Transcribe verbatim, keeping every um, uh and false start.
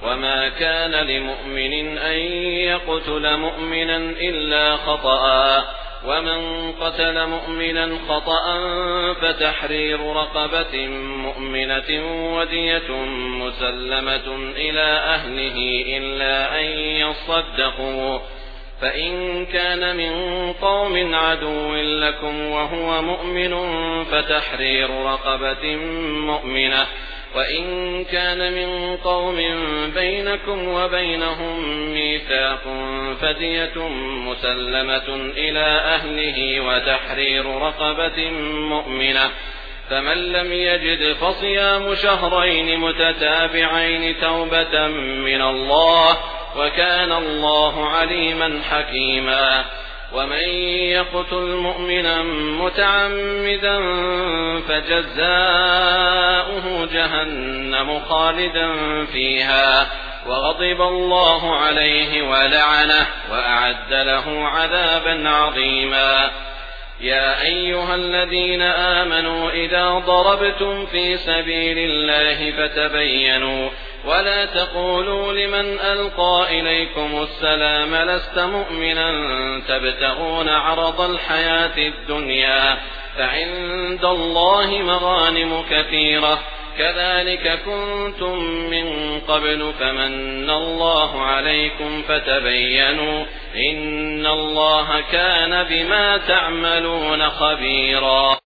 وما كان لمؤمن أن يقتل مؤمنا إلا خطأ، ومن قتل مؤمنا خطأ فتحرير رقبة مؤمنة ودية مسلمة إلى أهله إلا أن يصدقوا، فإن كان من قوم عدو لكم وهو مؤمن فتحرير رقبة مؤمنة، وإن كان من قوم بينكم وبينهم ميثاق فدية مسلمة إلى أهله وتحرير رقبة مؤمنة، فمن لم يجد فصيام شهرين متتابعين توبة من الله، وكان الله عليما حكيما. ومن يقتل مؤمنا متعمدا فجزاؤه جهنم خالدا فيها وغضب الله عليه ولعنه وأعد له عذابا عظيما. يا أيها الذين آمنوا إذا ضربتم في سبيل الله فتبينوا ولا تقولوا لمن ألقى إليكم السلام لست مؤمنا تبتغون عرض الحياة الدنيا فعند الله مغانم كثيرة كذلك كنتم من قبل فمن الله عليكم فتبينوا إن الله كان بما تعملون خبيرا.